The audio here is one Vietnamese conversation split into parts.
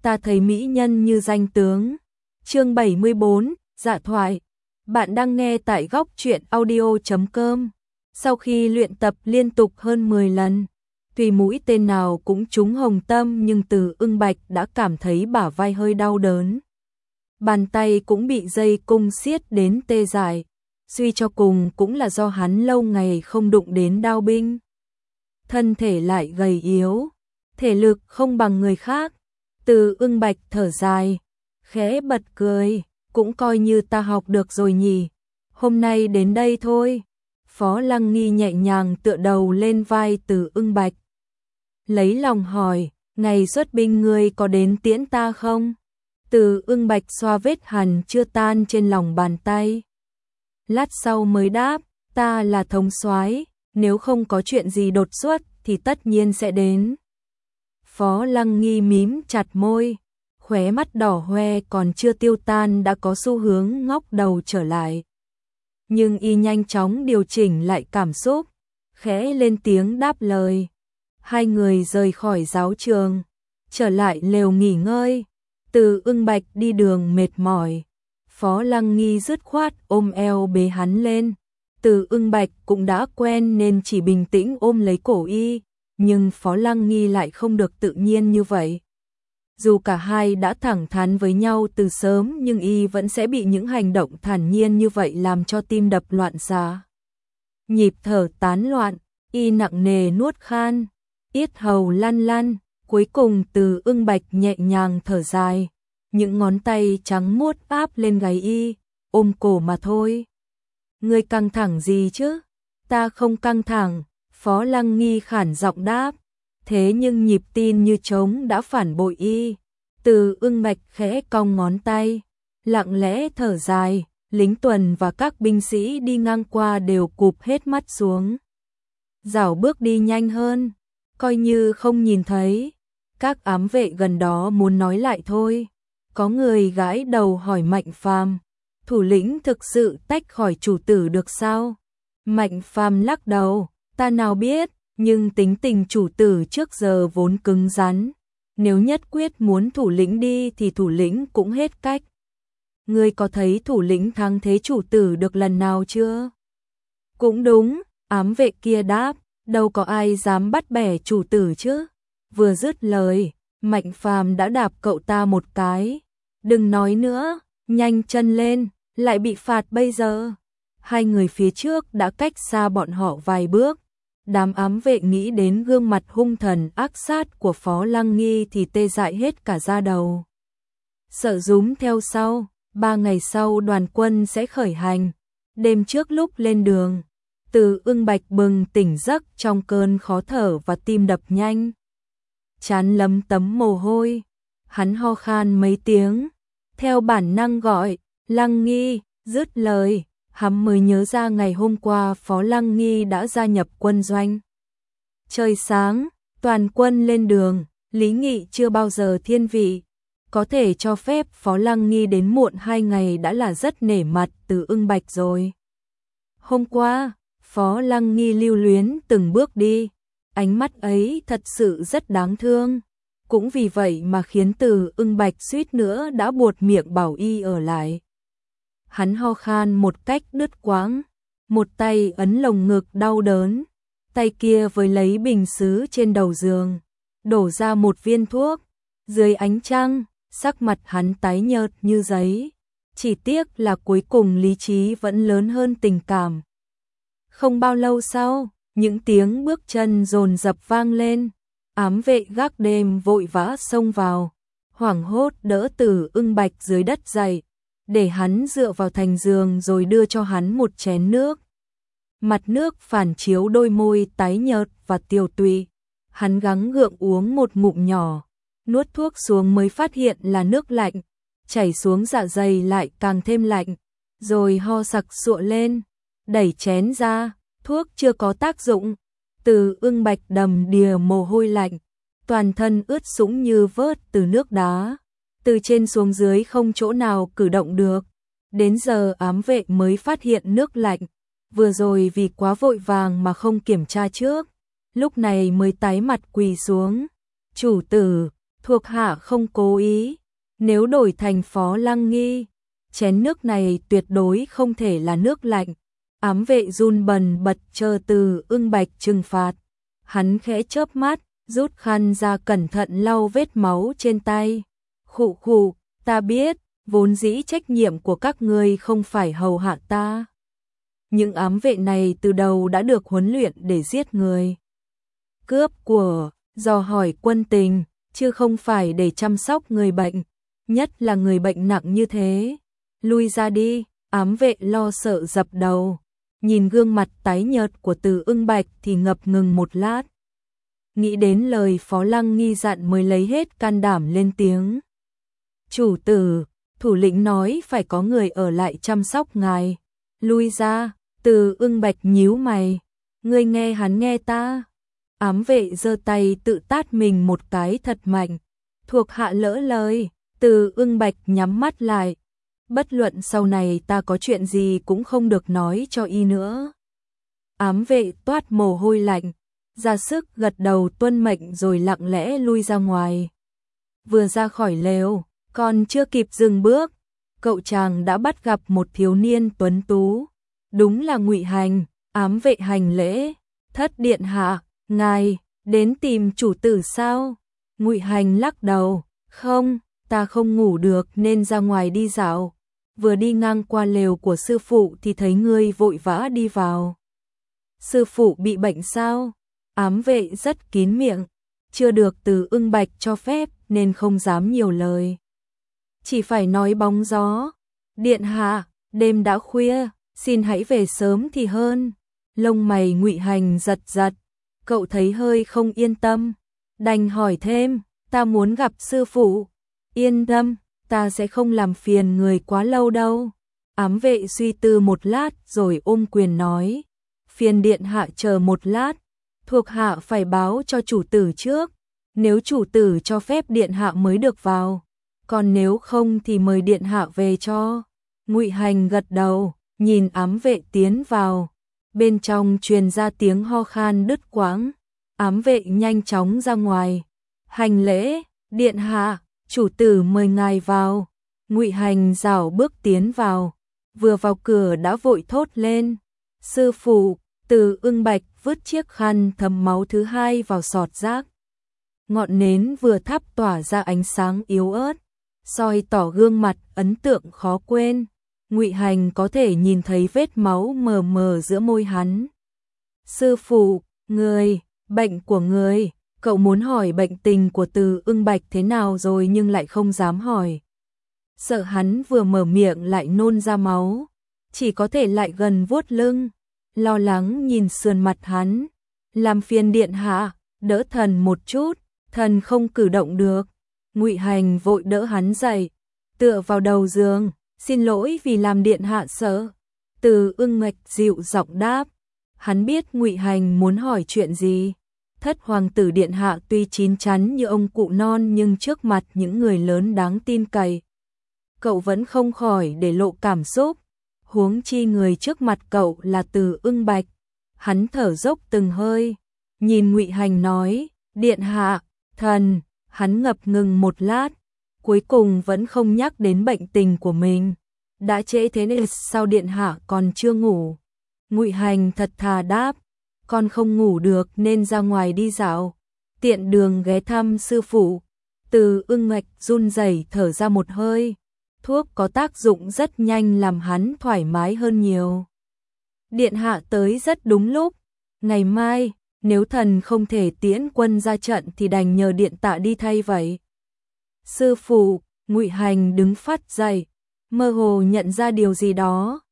ta thấy mỹ nhân như danh tướng. Chương 74, dạ thoại. Bạn đang nghe tại góc truyện audio.com. Sau khi luyện tập liên tục hơn 10 lần, tuy mũi tên nào cũng trúng hồng tâm nhưng Từ Ưng Bạch đã cảm thấy bả vai hơi đau đớn. Bàn tay cũng bị dây cung siết đến tê dại, suy cho cùng cũng là do hắn lâu ngày không đụng đến đao binh. Thân thể lại gầy yếu, thể lực không bằng người khác. Từ Ưng Bạch thở dài, khẽ bật cười, cũng coi như ta học được rồi nhỉ, hôm nay đến đây thôi. Phó Lăng Nghi nhẹ nhàng tựa đầu lên vai Từ Ưng Bạch, lấy lòng hỏi, ngày xuất binh ngươi có đến tiễn ta không? Từ Ưng Bạch xoa vết hằn chưa tan trên lòng bàn tay, lát sau mới đáp, ta là thống soái, nếu không có chuyện gì đột xuất thì tất nhiên sẽ đến. Phó Lăng Nghi mím chặt môi, khóe mắt đỏ hoe còn chưa tiêu tan đã có xu hướng ngóc đầu trở lại. Nhưng y nhanh chóng điều chỉnh lại cảm xúc, khẽ lên tiếng đáp lời. Hai người rời khỏi giáo trường, trở lại lều nghỉ ngơi. Từ Ưng Bạch đi đường mệt mỏi, Phó Lăng Nghi dứt khoát ôm eo bế hắn lên. Từ Ưng Bạch cũng đã quen nên chỉ bình tĩnh ôm lấy cổ y, nhưng Phó Lăng Nghi lại không được tự nhiên như vậy. Dù cả hai đã thẳng thắn với nhau từ sớm nhưng y vẫn sẽ bị những hành động thản nhiên như vậy làm cho tim đập loạn xạ. Nhịp thở tán loạn, y nặng nề nuốt khan, yết hầu lăn lăn, cuối cùng Từ Ưng Bạch nhẹ nhàng thở dài, những ngón tay trắng muốt áp lên gáy y, ôm cổ mà thôi. Ngươi căng thẳng gì chứ? Ta không căng thẳng, Phó Lăng Nghi khản giọng đáp. Thế nhưng nhịp tim như trống đã phản bội y. Từ Ưng Bạch khẽ cong ngón tay, lặng lẽ thở dài, lính tuần và các binh sĩ đi ngang qua đều cụp hết mắt xuống. Dảo bước đi nhanh hơn, coi như không nhìn thấy. Các ám vệ gần đó muốn nói lại thôi. Có người gãi đầu hỏi Mạnh Phàm, thủ lĩnh thực sự tách khỏi chủ tử được sao? Mạnh Phàm lắc đầu, ta nào biết, nhưng tính tình chủ tử trước giờ vốn cứng rắn. Nếu nhất quyết muốn thủ lĩnh đi thì thủ lĩnh cũng hết cách. Ngươi có thấy thủ lĩnh thắng thế chủ tử được lần nào chưa? Cũng đúng, ám vệ kia đáp, đâu có ai dám bắt bẻ chủ tử chứ. Vừa dứt lời, Mạnh Phàm đã đạp cậu ta một cái. Đừng nói nữa, nhanh chân lên, lại bị phạt bây giờ. Hai người phía trước đã cách xa bọn họ vài bước. Đám ám vệ nghĩ đến gương mặt hung thần ác sát của Phó Lăng Nghi thì tê dại hết cả da đầu. Sợ rúm theo sau, 3 ngày sau đoàn quân sẽ khởi hành. Đêm trước lúc lên đường, Từ Ưng Bạch bừng tỉnh giấc trong cơn khó thở và tim đập nhanh. Trán lấm tấm mồ hôi, hắn ho khan mấy tiếng, theo bản năng gọi, Lăng Nghi, dứt lời. Hắn mới nhớ ra ngày hôm qua Phó Lăng Nghi đã gia nhập quân doanh. Trời sáng, toàn quân lên đường, Lý Nghị chưa bao giờ thiên vị. Có thể cho phép Phó Lăng Nghi đến muộn 2 ngày đã là rất nể mặt Từ Ưng Bạch rồi. Hôm qua, Phó Lăng Nghi lưu luyến từng bước đi. Ánh mắt ấy thật sự rất đáng thương. Cũng vì vậy mà khiến Từ Ưng Bạch suýt nữa đã buột miệng bảo y ở lại. Hắn ho khan một cách đứt quãng, một tay ấn lồng ngực đau đớn, tay kia với lấy bình sứ trên đầu giường, đổ ra một viên thuốc. Dưới ánh trăng, sắc mặt hắn tái nhợt như giấy, chỉ tiếc là cuối cùng lý trí vẫn lớn hơn tình cảm. Không bao lâu sau, những tiếng bước chân dồn dập vang lên, ám vệ gác đêm vội vã xông vào, hoảng hốt đỡ Từ Ưng Bạch dưới đất dậy, để hắn dựa vào thành giường rồi đưa cho hắn một chén nước. Mặt nước phản chiếu đôi môi tái nhợt và tiều tụy. Hắn gắng gượng uống một ngụm nhỏ, nuốt thuốc xuống mới phát hiện là nước lạnh, chảy xuống dạ dày lại càng thêm lạnh, rồi ho sặc sụa lên, đẩy chén ra, thuốc chưa có tác dụng. Từ Ưng Bạch đầm đìa mồ hôi lạnh, toàn thân ướt sũng như vớt từ nước đá. Từ trên xuống dưới không chỗ nào cử động được. Đến giờ ám vệ mới phát hiện nước lạnh. Vừa rồi vì quá vội vàng mà không kiểm tra trước. Lúc này mới tái mặt quỳ xuống. Chủ tử, Thuộc hạ không cố ý, nếu đổi thành Phó Lăng Nghi, chén nước này tuyệt đối không thể là nước lạnh. Ám vệ run bần bật chờ Từ Ưng Bạch trừng phạt. Hắn khẽ chớp mắt, rút khăn ra cẩn thận lau vết máu trên tay. Khụ khụ, ta biết, vốn dĩ trách nhiệm của các ngươi không phải hầu hạ ta. Những ám vệ này từ đầu đã được huấn luyện để giết người. Cướp của, dò hỏi quân tình, chứ không phải để chăm sóc người bệnh, nhất là người bệnh nặng như thế. Lui ra đi, ám vệ lo sợ dập đầu. Nhìn gương mặt tái nhợt của Từ Ưng Bạch thì ngập ngừng một lát. Nghĩ đến lời Phó Lăng Nghi dặn mới lấy hết can đảm lên tiếng. Chủ tử, thủ lĩnh nói phải có người ở lại chăm sóc ngài. Lui ra, Từ Ưng Bạch nhíu mày. Ngươi nghe hắn nghe ta. Ám vệ giơ tay tự tát mình một cái thật mạnh. Thuộc hạ lỡ lời. Từ Ưng Bạch nhắm mắt lại. Bất luận sau này ta có chuyện gì cũng không được nói cho y nữa. Ám vệ toát mồ hôi lạnh, ra sức gật đầu tuân mệnh rồi lặng lẽ lui ra ngoài. Vừa ra khỏi lều, còn chưa kịp dừng bước, cậu chàng đã bắt gặp một thiếu niên tuấn tú. Đúng là Ngụy Hành. Ám vệ hành lễ. Thất điện hạ, ngài đến tìm chủ tử sao? Ngụy Hành lắc đầu. Không, ta không ngủ được nên ra ngoài đi dạo. Vừa đi ngang qua lều của sư phụ thì thấy ngươi vội vã đi vào. Sư phụ bị bệnh sao? Ám vệ rất kín miệng, chưa được Từ Ưng Bạch cho phép nên không dám nhiều lời. Chỉ phải nói bóng gió. Điện hạ, đêm đã khuya, xin hãy về sớm thì hơn. Lông mày Ngụy Hành giật giật, cậu thấy hơi không yên tâm, đành hỏi thêm, ta muốn gặp sư phụ. Yên tâm, ta sẽ không làm phiền người quá lâu đâu. Ám vệ suy tư một lát rồi ôm quyền nói, phiền điện hạ chờ một lát, thuộc hạ phải báo cho chủ tử trước, nếu chủ tử cho phép điện hạ mới được vào, còn nếu không thì mời điện hạ về cho. Ngụy Hành gật đầu, nhìn ám vệ tiến vào, bên trong truyền ra tiếng ho khan đứt quãng. Ám vệ nhanh chóng ra ngoài, hành lễ, điện hạ, chủ tử mời ngài vào. Ngụy Hành rảo bước tiến vào, vừa vào cửa đã vội thốt lên, sư phụ. Từ Ưng Bạch vứt chiếc khăn thấm máu thứ hai vào sọt rác. Ngọn nến vừa thắp tỏa ra ánh sáng yếu ớt, soi tỏ gương mặt ấn tượng khó quên. Ngụy Hành có thể nhìn thấy vết máu mờ mờ giữa môi hắn. Sư phụ, bệnh của người, cậu muốn hỏi bệnh tình của Từ Ưng Bạch thế nào rồi nhưng lại không dám hỏi. Sợ hắn vừa mở miệng lại nôn ra máu, chỉ có thể lại gần vuốt lưng, lo lắng nhìn sườn mặt hắn. Làm phiền điện hạ, đỡ thần một chút, thần không cử động được. Ngụy Hành vội đỡ hắn dậy, tựa vào đầu giường, xin lỗi vì làm điện hạ sợ. Từ Ưng Bạch dịu giọng đáp, hắn biết Ngụy Hành muốn hỏi chuyện gì. Thất hoàng tử điện hạ tuy chín chắn như ông cụ non nhưng trước mặt những người lớn đáng tin cậy, cậu vẫn không khỏi để lộ cảm xúc. Huống chi người trước mặt cậu là Từ Ưng Bạch. Hắn thở dốc từng hơi, nhìn Ngụy Hành nói, điện hạ, thần. Hắn ngập ngừng một lát, cuối cùng vẫn không nhắc đến bệnh tình của mình. Đã trễ thế nên sao điện hạ còn chưa ngủ? Ngụy Hành thật thà đáp, con không ngủ được nên ra ngoài đi dạo, tiện đường ghé thăm sư phụ. Từ Ưng Bạch run rẩy thở ra một hơi, thuốc có tác dụng rất nhanh làm hắn thoải mái hơn nhiều. Điện hạ tới rất đúng lúc, ngày mai, nếu thần không thể tiễn quân ra trận thì đành nhờ điện tạ đi thay vậy. Sư phụ, Ngụy Hành đứng phát dậy, mơ hồ nhận ra điều gì đó.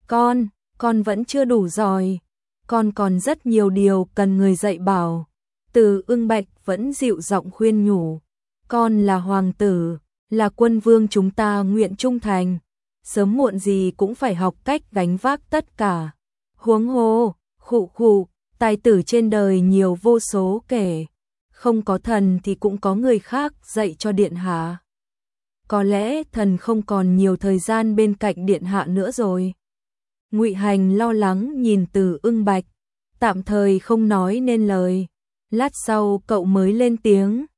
Con vẫn chưa đủ giỏi, con còn rất nhiều điều cần người dạy bảo. Từ Ưng Bạch vẫn dịu giọng khuyên nhủ, con là hoàng tử, là quân vương chúng ta nguyện trung thành, sớm muộn gì cũng phải học cách gánh vác tất cả. Huống hồ, khụ, tài tử trên đời nhiều vô số kể, không có thần thì cũng có người khác dạy cho điện hạ. Có lẽ thần không còn nhiều thời gian bên cạnh điện hạ nữa rồi. Ngụy Hành lo lắng nhìn Từ Ưng Bạch, tạm thời không nói nên lời. Lát sau cậu mới lên tiếng,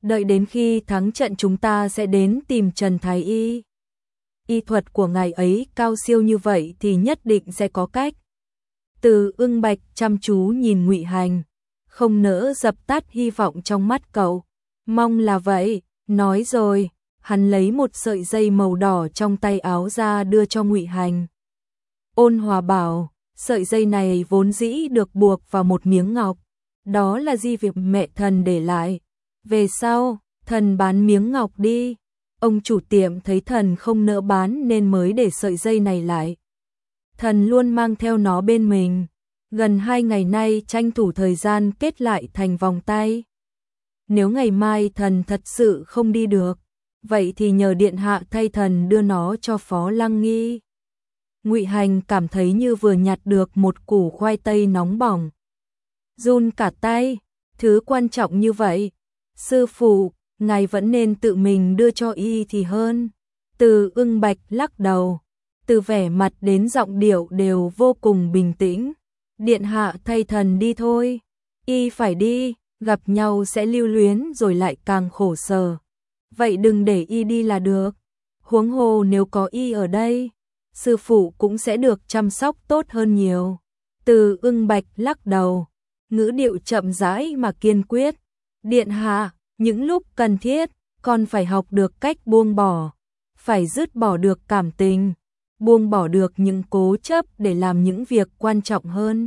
Đợi đến khi thắng trận chúng ta sẽ đến tìm Trần Thái Y. Y thuật của ngài ấy cao siêu như vậy thì nhất định sẽ có cách. Từ Ưng Bạch chăm chú nhìn Ngụy Hành, không nỡ dập tắt hy vọng trong mắt cậu. Mong là vậy, nói rồi, hắn lấy một sợi dây màu đỏ trong tay áo ra đưa cho Ngụy Hành. Ôn Hòa bảo, sợi dây này vốn dĩ được buộc vào một miếng ngọc, đó là di việc mẹ thần để lại. Về sau, thần bán miếng ngọc đi. Ông chủ tiệm thấy thần không nỡ bán nên mới để sợi dây này lại. Thần luôn mang theo nó bên mình. Gần 2 ngày nay tranh thủ thời gian kết lại thành vòng tay. Nếu ngày mai thần thật sự không đi được, vậy thì nhờ điện hạ thay thần đưa nó cho Phó Lăng Nghi. Ngụy Hành cảm thấy như vừa nhặt được một củ khoai tây nóng bỏng. Run cả tay, thứ quan trọng như vậy. Sư phụ, ngài vẫn nên tự mình đưa cho y thì hơn. Từ Ưng Bạch lắc đầu, từ vẻ mặt đến giọng điệu đều vô cùng bình tĩnh. Điện hạ thay thần đi thôi. Y phải đi, gặp nhau sẽ lưu luyến rồi lại càng khổ sở. Vậy đừng để y đi là được. Huống hồ nếu có y ở đây, sư phụ cũng sẽ được chăm sóc tốt hơn nhiều. Từ Ưng Bạch lắc đầu, ngữ điệu chậm rãi mà kiên quyết. Điện hạ, những lúc cần thiết, con phải học được cách buông bỏ, phải dứt bỏ được cảm tình, buông bỏ được những cố chấp để làm những việc quan trọng hơn.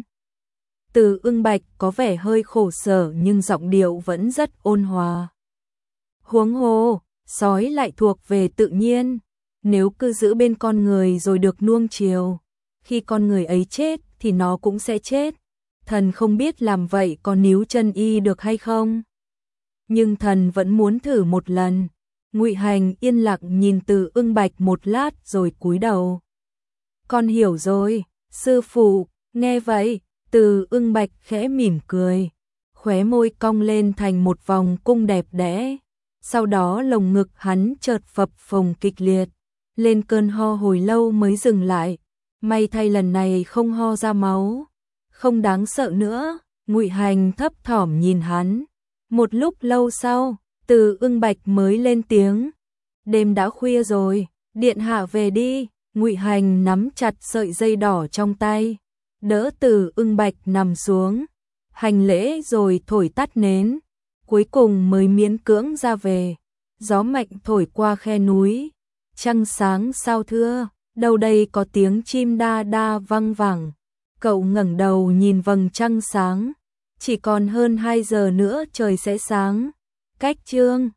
Từ Ưng Bạch có vẻ hơi khổ sở nhưng giọng điệu vẫn rất ôn hòa. Huống hồ, sói lại thuộc về tự nhiên, nếu cứ giữ bên con người rồi được nuông chiều, khi con người ấy chết thì nó cũng sẽ chết. Thần không biết làm vậy có níu chân y được hay không, nhưng thần vẫn muốn thử một lần. Ngụy Hành yên lặng nhìn Từ Ưng Bạch một lát rồi cúi đầu. Con hiểu rồi, sư phụ. Nghe vậy, Từ Ưng Bạch khẽ mỉm cười, khóe môi cong lên thành một vòng cung đẹp đẽ. Sau đó lồng ngực hắn chợt phập phồng kịch liệt, lên cơn ho hồi lâu mới dừng lại. May thay lần này không ho ra máu, không đáng sợ nữa. Ngụy Hành thấp thỏm nhìn hắn. Một lúc lâu sau, Từ Ưng Bạch mới lên tiếng. Đêm đã khuya rồi, điện hạ về đi. Ngụy Hành nắm chặt sợi dây đỏ trong tay, đỡ Từ Ưng Bạch nằm xuống, hành lễ rồi thổi tắt nến, cuối cùng mới miễn cưỡng ra về. Gió mạnh thổi qua khe núi, trăng sáng sao thưa, đâu đây có tiếng chim đa đa vang vẳng. Cậu ngẩng đầu nhìn vầng trăng sáng, chỉ còn hơn 2 giờ nữa trời sẽ sáng. Cách chương